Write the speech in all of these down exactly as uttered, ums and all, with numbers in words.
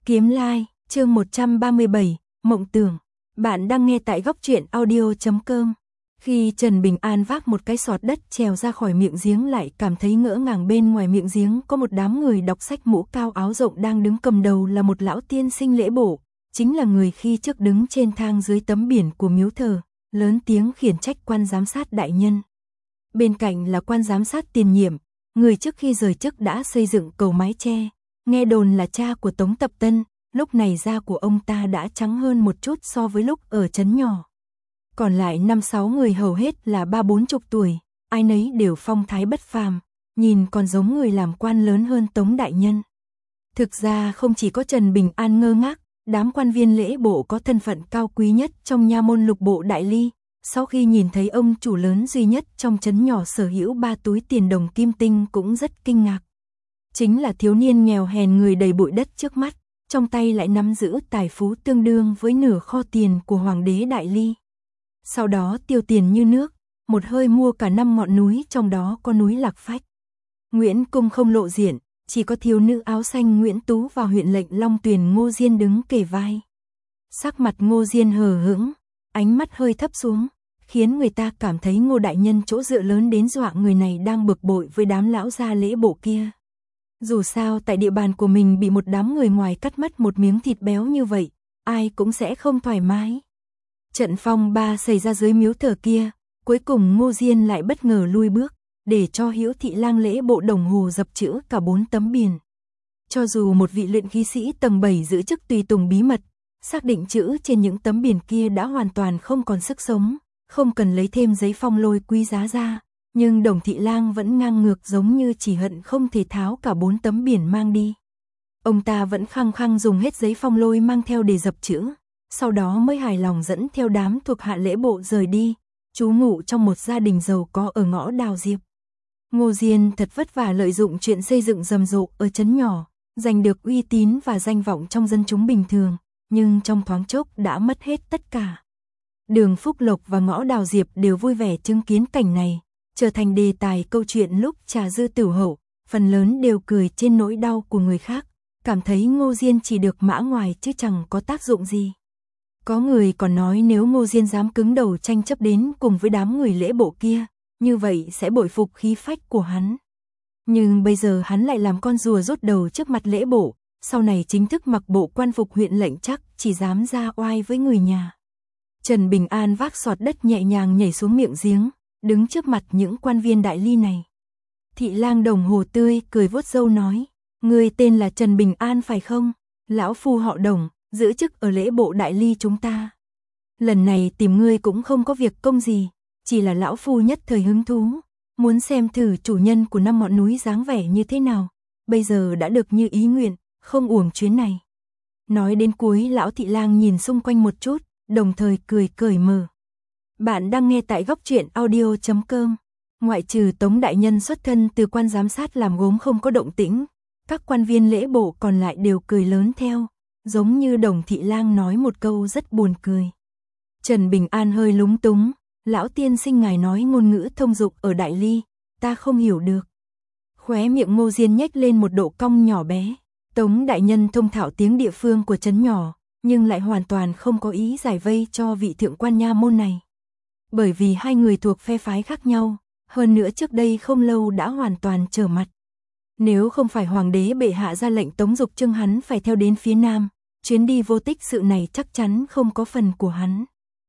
Kiếm Lai, chương một trăm ba mươi bảy, Mộng Tưởng. Bạn đang nghe tại góc truyện audio chấm com. Khi Trần Bình An vác một cái sọt đất trèo ra khỏi miệng giếng lại cảm thấy ngỡ ngàng, bên ngoài miệng giếng có một đám người đọc sách mũ cao áo rộng đang đứng, cầm đầu là một lão tiên sinh lễ bộ, chính là người khi trước đứng trên thang dưới tấm biển của miếu thờ, lớn tiếng khiển trách quan giám sát đại nhân. Bên cạnh là quan giám sát tiền nhiệm, người trước khi rời chức đã xây dựng cầu mái che, nghe đồn là cha của Tống Tập Tân, lúc này da của ông ta đã trắng hơn một chút so với lúc ở trấn nhỏ. Còn lại năm sáu người hầu hết là ba bốn chục tuổi, ai nấy đều phong thái bất phàm, nhìn còn giống người làm quan lớn hơn Tống đại nhân. Thực ra không chỉ có Trần Bình An ngơ ngác, đám quan viên lễ bộ có thân phận cao quý nhất trong nha môn Lục Bộ Đại Ly, sau khi nhìn thấy ông chủ lớn duy nhất trong trấn nhỏ sở hữu ba túi tiền đồng kim tinh cũng rất kinh ngạc. Chính là thiếu niên nghèo hèn người đầy bụi đất trước mắt, trong tay lại nắm giữ tài phú tương đương với nửa kho tiền của Hoàng đế Đại Ly. Sau đó tiêu tiền như nước, một hơi mua cả năm ngọn núi, trong đó có núi Lạc Phách. Nguyễn Cung không lộ diện, chỉ có thiếu nữ áo xanh Nguyễn Tú và huyện lệnh Long Tuyền Ngô Diên đứng kề vai. Sắc mặt Ngô Diên hờ hững, ánh mắt hơi thấp xuống, khiến người ta cảm thấy Ngô đại nhân chỗ dựa lớn đến dọa người này đang bực bội với đám lão gia lễ bộ kia. Dù sao tại địa bàn của mình bị một đám người ngoài cắt mất một miếng thịt béo như vậy, ai cũng sẽ không thoải mái. Trận phong ba xảy ra dưới miếu thờ kia, cuối cùng Ngô Diên lại bất ngờ lui bước, để cho Hữu Thị Lang lễ bộ Đồng Hồ dập chữ cả bốn tấm biển. Cho dù một vị luyện khí sĩ tầng bảy giữ chức tùy tùng bí mật, xác định chữ trên những tấm biển kia đã hoàn toàn không còn sức sống, không cần lấy thêm giấy phong lôi quý giá ra, nhưng Đồng Thị Lang vẫn ngang ngược, giống như chỉ hận không thể tháo cả bốn tấm biển mang đi. Ông ta vẫn khăng khăng dùng hết giấy phong lôi mang theo để dập chữ, sau đó mới hài lòng dẫn theo đám thuộc hạ lễ bộ rời đi, trú ngụ trong một gia đình giàu có ở ngõ Đào Diệp. Ngô Diên thật vất vả lợi dụng chuyện xây dựng rầm rộ ở trấn nhỏ, giành được uy tín và danh vọng trong dân chúng bình thường, nhưng trong thoáng chốc đã mất hết tất cả. Đường Phúc Lộc và ngõ Đào Diệp đều vui vẻ chứng kiến cảnh này, trở thành đề tài câu chuyện lúc trà dư tửu hậu, phần lớn đều cười trên nỗi đau của người khác, cảm thấy Ngô Diên chỉ được mã ngoài chứ chẳng có tác dụng gì. Có người còn nói nếu Ngô Diên dám cứng đầu tranh chấp đến cùng với đám người lễ bộ kia, như vậy sẽ bội phục khí phách của hắn. Nhưng bây giờ hắn lại làm con rùa rút đầu trước mặt lễ bộ, sau này chính thức mặc bộ quan phục huyện lệnh chắc chỉ dám ra oai với người nhà. Trần Bình An vác sọt đất nhẹ nhàng nhảy xuống miệng giếng, đứng trước mặt những quan viên Đại Ly này. Thị Lang Đồng Hồ tươi cười vuốt râu nói, ngươi tên là Trần Bình An phải không? Lão phu họ Đồng, giữ chức ở lễ bộ Đại Ly chúng ta. Lần này tìm ngươi cũng không có việc công gì, chỉ là lão phu nhất thời hứng thú, muốn xem thử chủ nhân của năm ngọn núi dáng vẻ như thế nào, bây giờ đã được như ý nguyện, không uổng chuyến này. Nói đến cuối, lão Thị Lang nhìn xung quanh một chút, đồng thời cười cởi mở. Bạn đang nghe tại góc truyện audio chấm com. Ngoại trừ Tống đại nhân xuất thân từ quan giám sát làm gốm không có động tĩnh, các quan viên lễ bộ còn lại đều cười lớn theo, giống như Đồng Thị Lang nói một câu rất buồn cười. Trần Bình An hơi lúng túng, lão tiên sinh ngài nói ngôn ngữ thông dụng ở Đại Ly, ta không hiểu được. Khóe miệng Ngô Diên nhếch lên một độ cong nhỏ bé, Tống đại nhân thông thạo tiếng địa phương của trấn nhỏ, nhưng lại hoàn toàn không có ý giải vây cho vị thượng quan nha môn này. Bởi vì hai người thuộc phe phái khác nhau, hơn nữa trước đây không lâu đã hoàn toàn trở mặt. Nếu không phải hoàng đế bệ hạ ra lệnh Tống Dục Trưng hắn phải theo đến phía nam, chuyến đi vô tích sự này chắc chắn không có phần của hắn.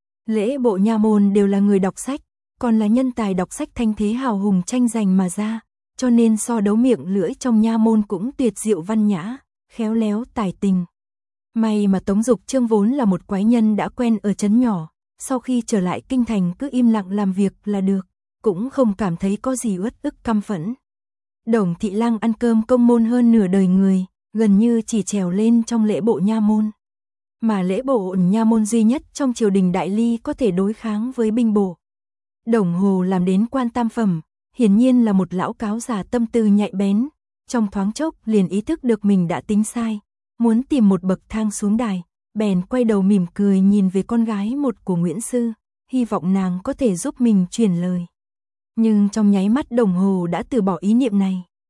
Lễ bộ nha môn đều là người đọc sách, còn là nhân tài đọc sách thanh thế hào hùng tranh giành mà ra, cho nên so đấu miệng lưỡi trong nha môn cũng tuyệt diệu văn nhã, khéo léo tài tình. May mà Tống Dục Trương vốn là một quái nhân đã quen ở trấn nhỏ, sau khi trở lại kinh thành cứ im lặng làm việc là được, cũng không cảm thấy có gì uất ức căm phẫn. Đồng Thị Lang ăn cơm công môn hơn nửa đời người, gần như chỉ trèo lên trong lễ bộ nha môn. Mà lễ bộ nha môn duy nhất trong triều đình Đại Ly có thể đối kháng với binh bộ. Đồng Hồ làm đến quan tam phẩm, hiển nhiên là một lão cáo già tâm tư nhạy bén, trong thoáng chốc liền ý thức được mình đã tính sai, muốn tìm một bậc thang xuống đài, bèn quay đầu mỉm cười nhìn về con gái một của Nguyễn Sư, hy vọng nàng có thể giúp mình truyền lời. Nhưng trong nháy mắt Đồng Hồ đã từ bỏ ý niệm này.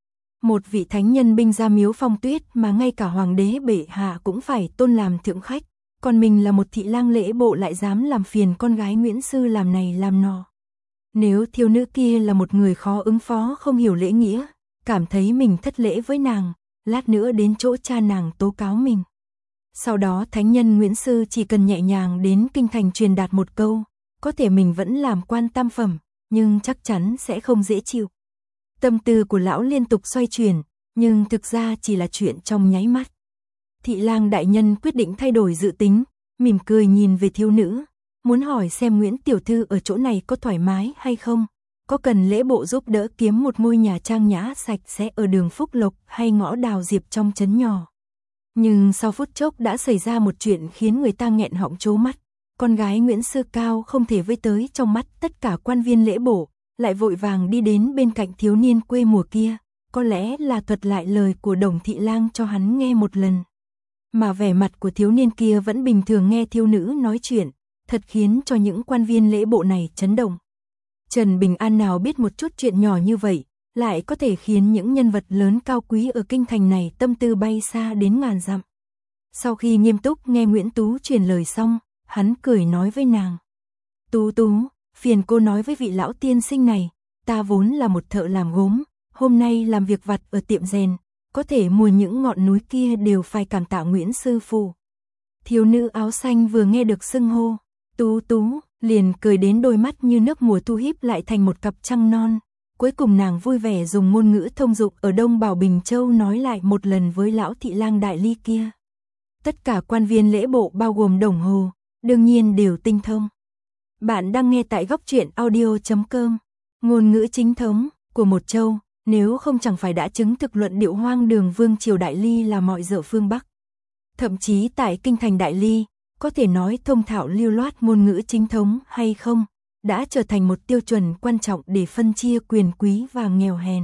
Một vị thánh nhân binh ra miếu Phong Tuyết mà ngay cả hoàng đế bệ hạ cũng phải tôn làm thượng khách, còn mình là một thị lang lễ bộ lại dám làm phiền con gái Nguyễn Sư làm này làm nọ. Nếu thiếu nữ kia là một người khó ứng phó không hiểu lễ nghĩa, cảm thấy mình thất lễ với nàng, lát nữa đến chỗ cha nàng tố cáo mình. Sau đó thánh nhân Nguyễn Sư chỉ cần nhẹ nhàng đến kinh thành truyền đạt một câu, có thể mình vẫn làm quan tam phẩm, nhưng chắc chắn sẽ không dễ chịu. Tâm tư của lão liên tục xoay chuyển, nhưng thực ra chỉ là chuyện trong nháy mắt. Thị lang đại nhân quyết định thay đổi dự tính, mỉm cười nhìn về thiếu nữ, muốn hỏi xem Nguyễn tiểu thư ở chỗ này có thoải mái hay không, có cần lễ bộ giúp đỡ kiếm một ngôi nhà trang nhã sạch sẽ ở đường Phúc Lộc hay ngõ Đào Diệp trong trấn nhỏ. Nhưng sau phút chốc đã xảy ra một chuyện khiến người ta nghẹn họng trố mắt, con gái Nguyễn Sư Cao không thể với tới trong mắt tất cả quan viên lễ bộ, lại vội vàng đi đến bên cạnh thiếu niên quê mùa kia, có lẽ là thuật lại lời của Đồng thị lang cho hắn nghe một lần. Mà vẻ mặt của thiếu niên kia vẫn bình thường nghe thiếu nữ nói chuyện, thật khiến cho những quan viên lễ bộ này chấn động. Trần Bình An nào biết một chút chuyện nhỏ như vậy, lại có thể khiến những nhân vật lớn cao quý ở kinh thành này tâm tư bay xa đến ngàn dặm. Sau khi nghiêm túc nghe Nguyễn Tú truyền lời xong, hắn cười nói với nàng. Tú Tú, phiền cô nói với vị lão tiên sinh này, ta vốn là một thợ làm gốm, hôm nay làm việc vặt ở tiệm rèn, có thể mua những ngọn núi kia đều phải cảm tạ Nguyễn sư phụ. Thiếu nữ áo xanh vừa nghe được xưng hô, Tú Tú, liền cười đến đôi mắt như nước mùa thu híp lại thành một cặp trăng non. Cuối cùng nàng vui vẻ dùng ngôn ngữ thông dụng ở Đông Bảo Bình Châu nói lại một lần với lão thị lang đại ly kia. Tất cả quan viên lễ bộ bao gồm Đồng Hồ, đương nhiên đều tinh thông. Bạn đang nghe tại góc truyện audio chấm com. Ngôn ngữ chính thống của một châu, nếu không chẳng phải đã chứng thực luận điệu hoang đường vương triều đại ly là mọi dở phương Bắc. Thậm chí tại kinh thành đại ly, có thể nói thông thạo lưu loát ngôn ngữ chính thống hay không, đã trở thành một tiêu chuẩn quan trọng để phân chia quyền quý và nghèo hèn.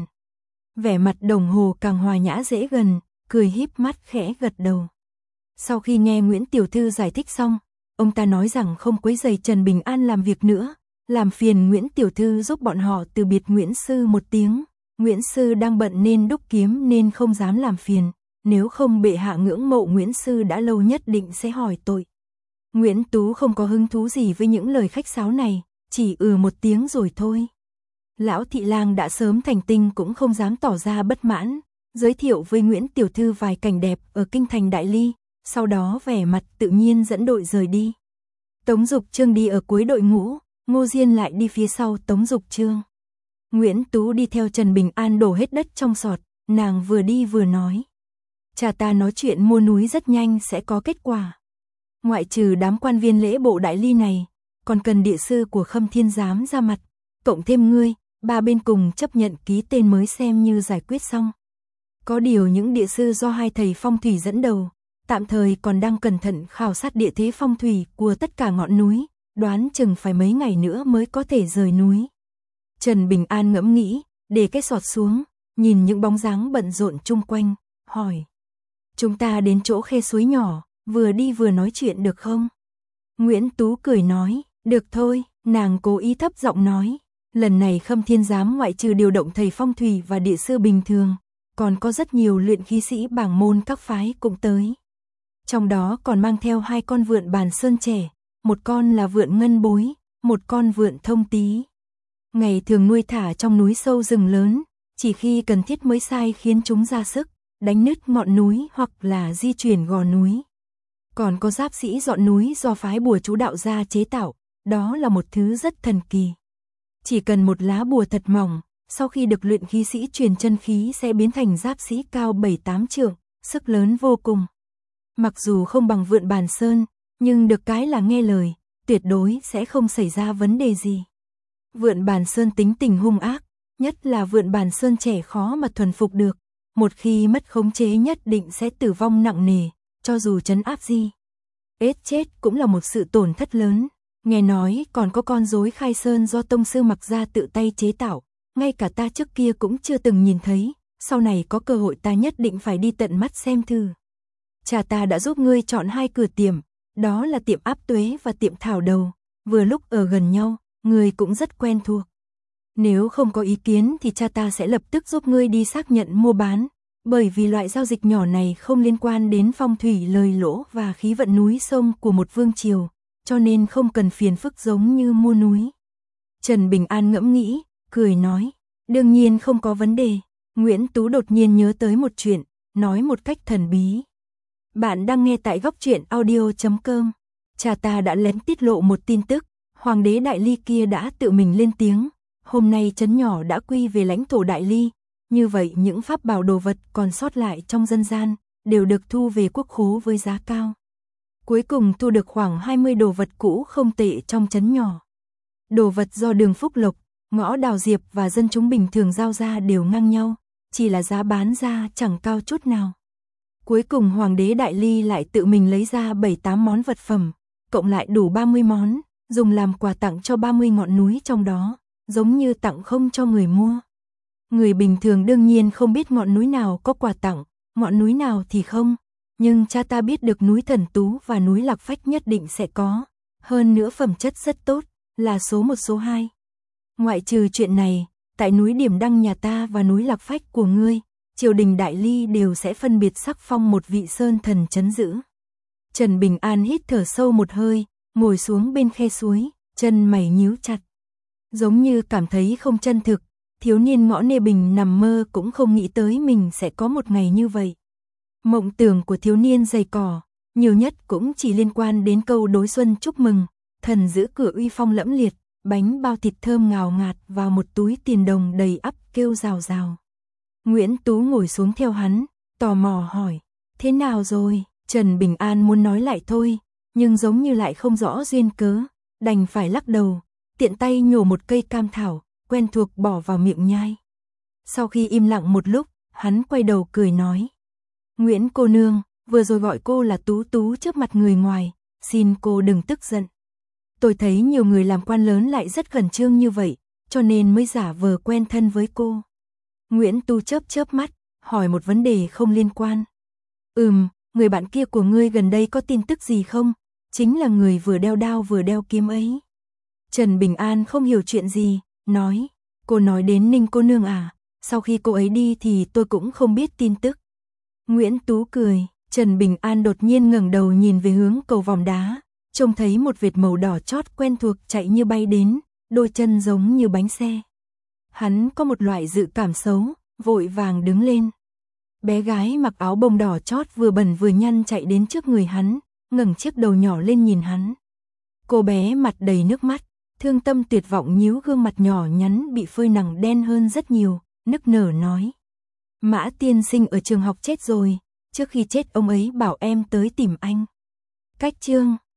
Vẻ mặt Đồng Hồ càng hòa nhã dễ gần, cười híp mắt khẽ gật đầu. Sau khi nghe Nguyễn tiểu thư giải thích xong, ông ta nói rằng không quấy rầy Trần Bình An làm việc nữa, làm phiền Nguyễn tiểu thư giúp bọn họ từ biệt Nguyễn sư một tiếng. Nguyễn sư đang bận nên đúc kiếm nên không dám làm phiền, nếu không bệ hạ ngưỡng mộ Nguyễn sư đã lâu nhất định sẽ hỏi tội. Nguyễn Tú không có hứng thú gì với những lời khách sáo này, chỉ ừ một tiếng rồi thôi. Lão thị lang đã sớm thành tinh cũng không dám tỏ ra bất mãn, giới thiệu với Nguyễn tiểu thư vài cảnh đẹp ở kinh thành đại ly, sau đó vẻ mặt tự nhiên dẫn đội rời đi. Tống Dục Trương đi ở cuối đội ngũ, Ngô Diên lại đi phía sau Tống Dục Trương. Nguyễn Tú đi theo Trần Bình An đổ hết đất trong sọt, nàng vừa đi vừa nói. Cha ta nói chuyện mua núi rất nhanh sẽ có kết quả. Ngoại trừ đám quan viên lễ bộ đại ly này, còn cần địa sư của Khâm Thiên Giám ra mặt, cộng thêm ngươi, ba bên cùng chấp nhận ký tên mới xem như giải quyết xong. Có điều những địa sư do hai thầy phong thủy dẫn đầu, tạm thời còn đang cẩn thận khảo sát địa thế phong thủy của tất cả ngọn núi, đoán chừng phải mấy ngày nữa mới có thể rời núi. Trần Bình An ngẫm nghĩ, để cái sọt xuống, nhìn những bóng dáng bận rộn chung quanh, hỏi. Chúng ta đến chỗ khe suối nhỏ, vừa đi vừa nói chuyện được không? Nguyễn Tú cười nói, được thôi, nàng cố ý thấp giọng nói. Lần này Khâm Thiên Giám ngoại trừ điều động thầy phong thủy và địa sư bình thường, còn có rất nhiều luyện khí sĩ bảng môn các phái cũng tới. Trong đó còn mang theo hai con vượn bàn sơn trẻ, một con là vượn ngân bối, một con vượn thông tý. Ngày thường nuôi thả trong núi sâu rừng lớn, chỉ khi cần thiết mới sai khiến chúng ra sức, đánh nứt ngọn núi hoặc là di chuyển gò núi. Còn có giáp sĩ dọn núi do phái bùa chú đạo gia chế tạo, đó là một thứ rất thần kỳ. Chỉ cần một lá bùa thật mỏng, sau khi được luyện khí sĩ truyền chân khí sẽ biến thành giáp sĩ cao bảy tám trượng, sức lớn vô cùng. Mặc dù không bằng vượn bàn sơn, nhưng được cái là nghe lời, tuyệt đối sẽ không xảy ra vấn đề gì. Vượn bàn sơn tính tình hung ác, nhất là vượn bàn sơn trẻ khó mà thuần phục được, một khi mất khống chế nhất định sẽ tử vong nặng nề, cho dù trấn áp gì. Ết chết cũng là một sự tổn thất lớn. Nghe nói còn có con rối khai sơn do tông sư Mặc Gia tự tay chế tạo, ngay cả ta trước kia cũng chưa từng nhìn thấy, sau này có cơ hội ta nhất định phải đi tận mắt xem thử. Cha ta đã giúp ngươi chọn hai cửa tiệm, đó là tiệm Áp Tuế và tiệm Thảo Đầu, vừa lúc ở gần nhau, ngươi cũng rất quen thuộc. Nếu không có ý kiến thì cha ta sẽ lập tức giúp ngươi đi xác nhận mua bán, bởi vì loại giao dịch nhỏ này không liên quan đến phong thủy lời lỗ và khí vận núi sông của một vương triều, cho nên không cần phiền phức giống như mua núi. Trần Bình An ngẫm nghĩ, cười nói, đương nhiên không có vấn đề. Nguyễn Tú đột nhiên nhớ tới một chuyện, nói một cách thần bí. Bạn đang nghe tại góc truyện audio chấm com. Cha ta đã lén tiết lộ một tin tức, hoàng đế Đại Ly kia đã tự mình lên tiếng, hôm nay trấn nhỏ đã quy về lãnh thổ Đại Ly, như vậy những pháp bảo đồ vật còn sót lại trong dân gian đều được thu về quốc khố với giá cao. Cuối cùng thu được khoảng hai mươi đồ vật cũ không tệ trong trấn nhỏ. Đồ vật do Đường Phúc Lộc, Ngõ Đào Diệp và dân chúng bình thường giao ra đều ngang nhau, chỉ là giá bán ra chẳng cao chút nào. Cuối cùng hoàng đế Đại Ly lại tự mình lấy ra bảy tám món vật phẩm, cộng lại đủ ba mươi món, dùng làm quà tặng cho ba mươi ngọn núi trong đó, giống như tặng không cho người mua. Người bình thường đương nhiên không biết ngọn núi nào có quà tặng, ngọn núi nào thì không, nhưng cha ta biết được núi Thần Tú và núi Lạc Phách nhất định sẽ có, hơn nữa phẩm chất rất tốt, là số một số hai. Ngoại trừ chuyện này, tại núi Điểm Đăng nhà ta và núi Lạc Phách của ngươi, triều đình Đại Ly đều sẽ phân biệt sắc phong một vị sơn thần trấn giữ. Trần Bình An hít thở sâu một hơi, ngồi xuống bên khe suối, chân mày nhíu chặt. Giống như cảm thấy không chân thực, thiếu niên Ngõ Nê Bình nằm mơ cũng không nghĩ tới mình sẽ có một ngày như vậy. Mộng tưởng của thiếu niên dày cỏ, nhiều nhất cũng chỉ liên quan đến câu đối xuân chúc mừng, thần giữ cửa uy phong lẫm liệt, bánh bao thịt thơm ngào ngạt vào một túi tiền đồng đầy ắp kêu rào rào. Nguyễn Tú ngồi xuống theo hắn, tò mò hỏi, thế nào rồi? Trần Bình An muốn nói lại thôi, nhưng giống như lại không rõ duyên cớ, đành phải lắc đầu, tiện tay nhổ một cây cam thảo, quen thuộc bỏ vào miệng nhai. Sau khi im lặng một lúc, hắn quay đầu cười nói, Nguyễn cô nương, vừa rồi gọi cô là Tú Tú trước mặt người ngoài, xin cô đừng tức giận. Tôi thấy nhiều người làm quan lớn lại rất khẩn trương như vậy, cho nên mới giả vờ quen thân với cô. Nguyễn Tú chớp chớp mắt, hỏi một vấn đề không liên quan. Ừm, người bạn kia của ngươi gần đây có tin tức gì không? Chính là người vừa đeo đao vừa đeo kiếm ấy. Trần Bình An không hiểu chuyện gì, nói, cô nói đến Ninh cô nương à, sau khi cô ấy đi thì tôi cũng không biết tin tức. Nguyễn Tú cười, Trần Bình An đột nhiên ngẩng đầu nhìn về hướng cầu vòm đá, trông thấy một vệt màu đỏ chót quen thuộc chạy như bay đến, đôi chân giống như bánh xe. Hắn có một loại dự cảm xấu, vội vàng đứng lên. Bé gái mặc áo bông đỏ chót vừa bẩn vừa nhăn chạy đến trước người hắn, ngẩng chiếc đầu nhỏ lên nhìn hắn. Cô bé mặt đầy nước mắt, thương tâm tuyệt vọng nhíu gương mặt nhỏ nhắn bị phơi nắng đen hơn rất nhiều, nức nở nói. Mã tiên sinh ở trường học chết rồi, trước khi chết ông ấy bảo em tới tìm anh. Cách chương